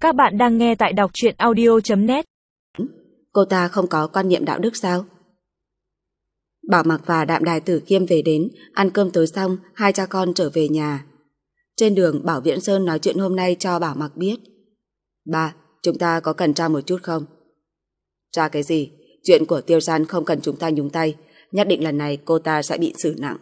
Các bạn đang nghe tại đọc truyện audio.net. Cô ta không có quan niệm đạo đức sao? Bảo Mặc và Đạm Đài Tử Kiêm về đến, ăn cơm tối xong, hai cha con trở về nhà. Trên đường, Bảo Viễn Sơn nói chuyện hôm nay cho Bảo Mặc biết. Ba, chúng ta có cần tra một chút không? Tra cái gì? Chuyện của Tiêu San không cần chúng ta nhúng tay, nhất định lần này cô ta sẽ bị xử nặng.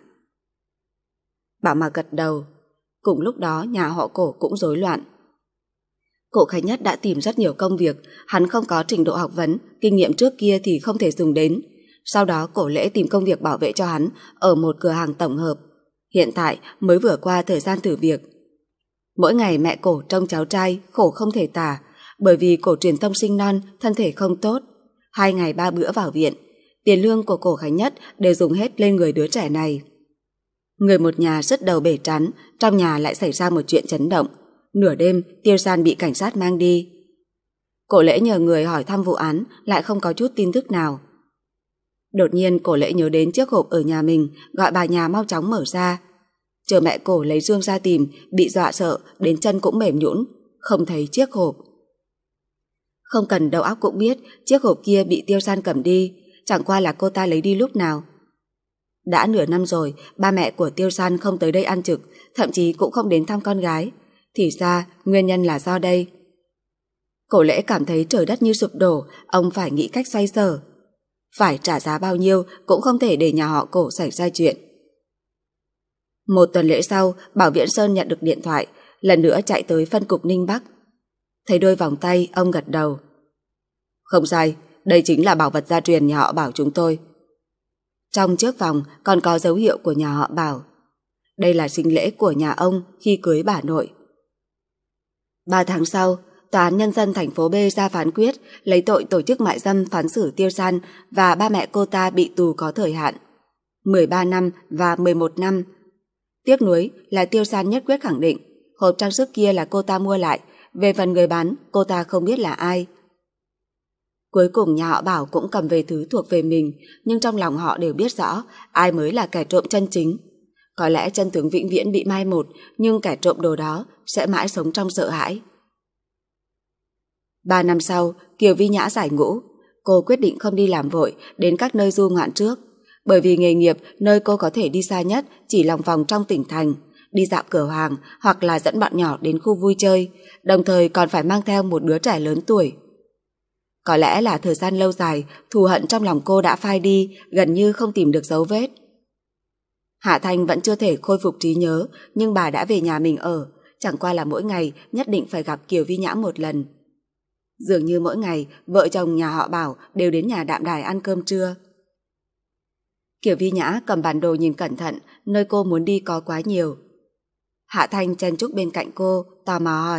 Bảo Mặc gật đầu. Cùng lúc đó nhà họ Cổ cũng rối loạn. Cổ Khánh Nhất đã tìm rất nhiều công việc, hắn không có trình độ học vấn, kinh nghiệm trước kia thì không thể dùng đến. Sau đó Cổ Lễ tìm công việc bảo vệ cho hắn ở một cửa hàng tổng hợp. Hiện tại mới vừa qua thời gian thử việc. Mỗi ngày mẹ Cổ trông cháu trai khổ không thể tả, bởi vì Cổ truyền thông sinh non, thân thể không tốt. 2 ngày 3 bữa vào viện, tiền lương của Cổ Khánh Nhất đều dùng hết lên người đứa trẻ này. Người một nhà sứt đầu bể trán, trong nhà lại xảy ra một chuyện chấn động. Nửa đêm, Tiêu San bị cảnh sát mang đi. Cổ Lễ nhờ người hỏi thăm vụ án, lại không có chút tin tức nào. Đột nhiên Cổ Lễ nhớ đến chiếc hộp ở nhà mình, gọi bà nhà mau chóng mở ra. Chờ mẹ Cổ lấy dương ra tìm, bị dọa sợ, đến chân cũng mềm nhũn, không thấy chiếc hộp. Không cần đầu óc cũng biết, chiếc hộp kia bị Tiêu San cầm đi, chẳng qua là cô ta lấy đi lúc nào. Đã nửa năm rồi, ba mẹ của Tiêu San không tới đây ăn trực, thậm chí cũng không đến thăm con gái. Thì ra, nguyên nhân là do đây. Cổ Lễ cảm thấy trời đất như sụp đổ, ông phải nghĩ cách xoay sở. Phải trả giá bao nhiêu cũng không thể để nhà họ Cổ xảy ra chuyện. Một tuần lễ sau, Bảo Viễn Sơn nhận được điện thoại, lần nữa chạy tới phân cục Ninh Bắc. Thấy đôi vòng tay, ông gật đầu. Không sai, đây chính là bảo vật gia truyền nhà họ Bảo chúng tôi. Trong chiếc vòng còn có dấu hiệu của nhà họ Bảo. Đây là sinh lễ của nhà ông khi cưới bà nội. 3 tháng sau, Tòa án Nhân dân thành phố B ra phán quyết lấy tội tổ chức mại dâm phán xử Tiêu San và ba mẹ cô ta bị tù có thời hạn 13 năm và 11 năm. Tiếc nuối là Tiêu San nhất quyết khẳng định hộp trang sức kia là cô ta mua lại, về phần người bán cô ta không biết là ai. Cuối cùng nhà họ Bảo cũng cầm về thứ thuộc về mình, nhưng trong lòng họ đều biết rõ ai mới là kẻ trộm chân chính. Có lẽ chân tướng vĩnh viễn bị mai một, nhưng kẻ trộm đồ đó sẽ mãi sống trong sợ hãi. 3 năm sau, Kiều Vi Nhã giải ngũ. Cô quyết định không đi làm vội đến các nơi du ngoạn trước, bởi vì nghề nghiệp nơi cô có thể đi xa nhất chỉ lòng vòng trong tỉnh thành, đi dạo cửa hàng hoặc là dẫn bọn nhỏ đến khu vui chơi, đồng thời còn phải mang theo một đứa trẻ lớn tuổi. Có lẽ là thời gian lâu dài, thù hận trong lòng cô đã phai đi, gần như không tìm được dấu vết. Hạ Thanh vẫn chưa thể khôi phục trí nhớ, nhưng bà đã về nhà mình ở, chẳng qua là mỗi ngày nhất định phải gặp Kiều Vi Nhã một lần. Dường như mỗi ngày, vợ chồng nhà họ Bảo đều đến nhà Đạm Đài ăn cơm trưa. Kiều Vi Nhã cầm bản đồ nhìn cẩn thận, nơi cô muốn đi có quá nhiều. Hạ Thanh chen chúc bên cạnh cô, tò mò hỏi.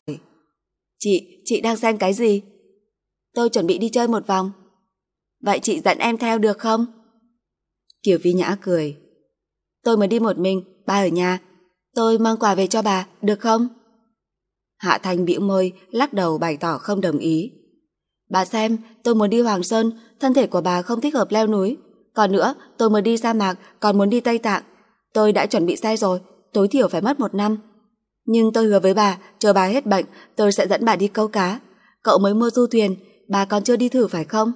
Chị đang xem cái gì? Tôi chuẩn bị đi chơi một vòng. Vậy chị dẫn em theo được không? Kiều Vi Nhã cười. Tôi mới đi một mình, ba ở nhà. Tôi mang quà về cho bà, được không? Hạ Thanh bĩu môi, lắc đầu bày tỏ không đồng ý. Bà xem, tôi muốn đi Hoàng Sơn, thân thể của bà không thích hợp leo núi. Còn nữa, tôi mới đi sa mạc, còn muốn đi Tây Tạng. Tôi đã chuẩn bị xe rồi, tối thiểu phải mất 1 năm. Nhưng tôi hứa với bà, chờ bà hết bệnh, tôi sẽ dẫn bà đi câu cá. Cậu mới mua du thuyền, bà còn chưa đi thử phải không?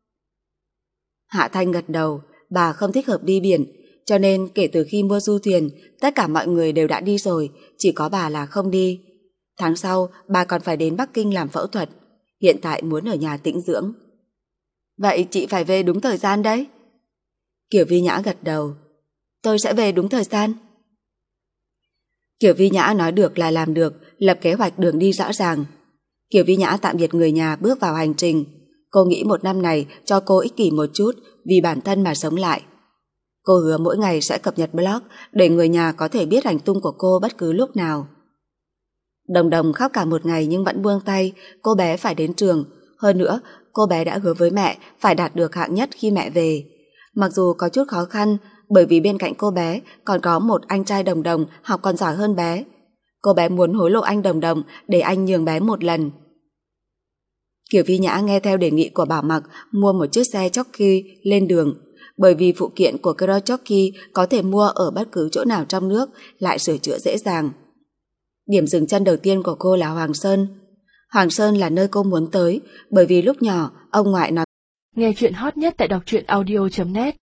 Hạ Thanh gật đầu, bà không thích hợp đi biển, cho nên kể từ khi mua du thuyền, tất cả mọi người đều đã đi rồi, chỉ có bà là không đi. Tháng sau, bà còn phải đến Bắc Kinh làm phẫu thuật, hiện tại muốn ở nhà tĩnh dưỡng. Vậy chị phải về đúng thời gian đấy. Kiều Vi Nhã gật đầu. Tôi sẽ về đúng thời gian. Kiều Vi Nhã nói được là làm được, lập kế hoạch đường đi rõ ràng. Kiều Vi Nhã tạm biệt người nhà bước vào hành trình. Cô nghĩ 1 năm này cho cô ích kỷ một chút, vì bản thân mà sống lại. Cô hứa mỗi ngày sẽ cập nhật blog để người nhà có thể biết hành tung của cô bất cứ lúc nào. Đồng Đồng khóc cả 1 ngày nhưng vẫn buông tay, cô bé phải đến trường. Hơn nữa, cô bé đã hứa với mẹ phải đạt được hạng nhất khi mẹ về. Mặc dù có chút khó khăn, bởi vì bên cạnh cô bé còn có một anh trai Đồng Đồng học còn giỏi hơn bé. Cô bé muốn hối lộ anh Đồng Đồng để anh nhường bé 1 lần. Kiều Vi Nhã nghe theo đề nghị của Bảo Mặc mua một chiếc xe jockey lên đường, bởi vì phụ kiện của cross jockey có thể mua ở bất cứ chỗ nào trong nước, lại sửa chữa dễ dàng. Điểm dừng chân đầu tiên của cô là Hoàng Sơn. Hoàng Sơn là nơi cô muốn tới, bởi vì lúc nhỏ ông ngoại nói. Nghe chuyện hot nhất tại đọc truyện audio.net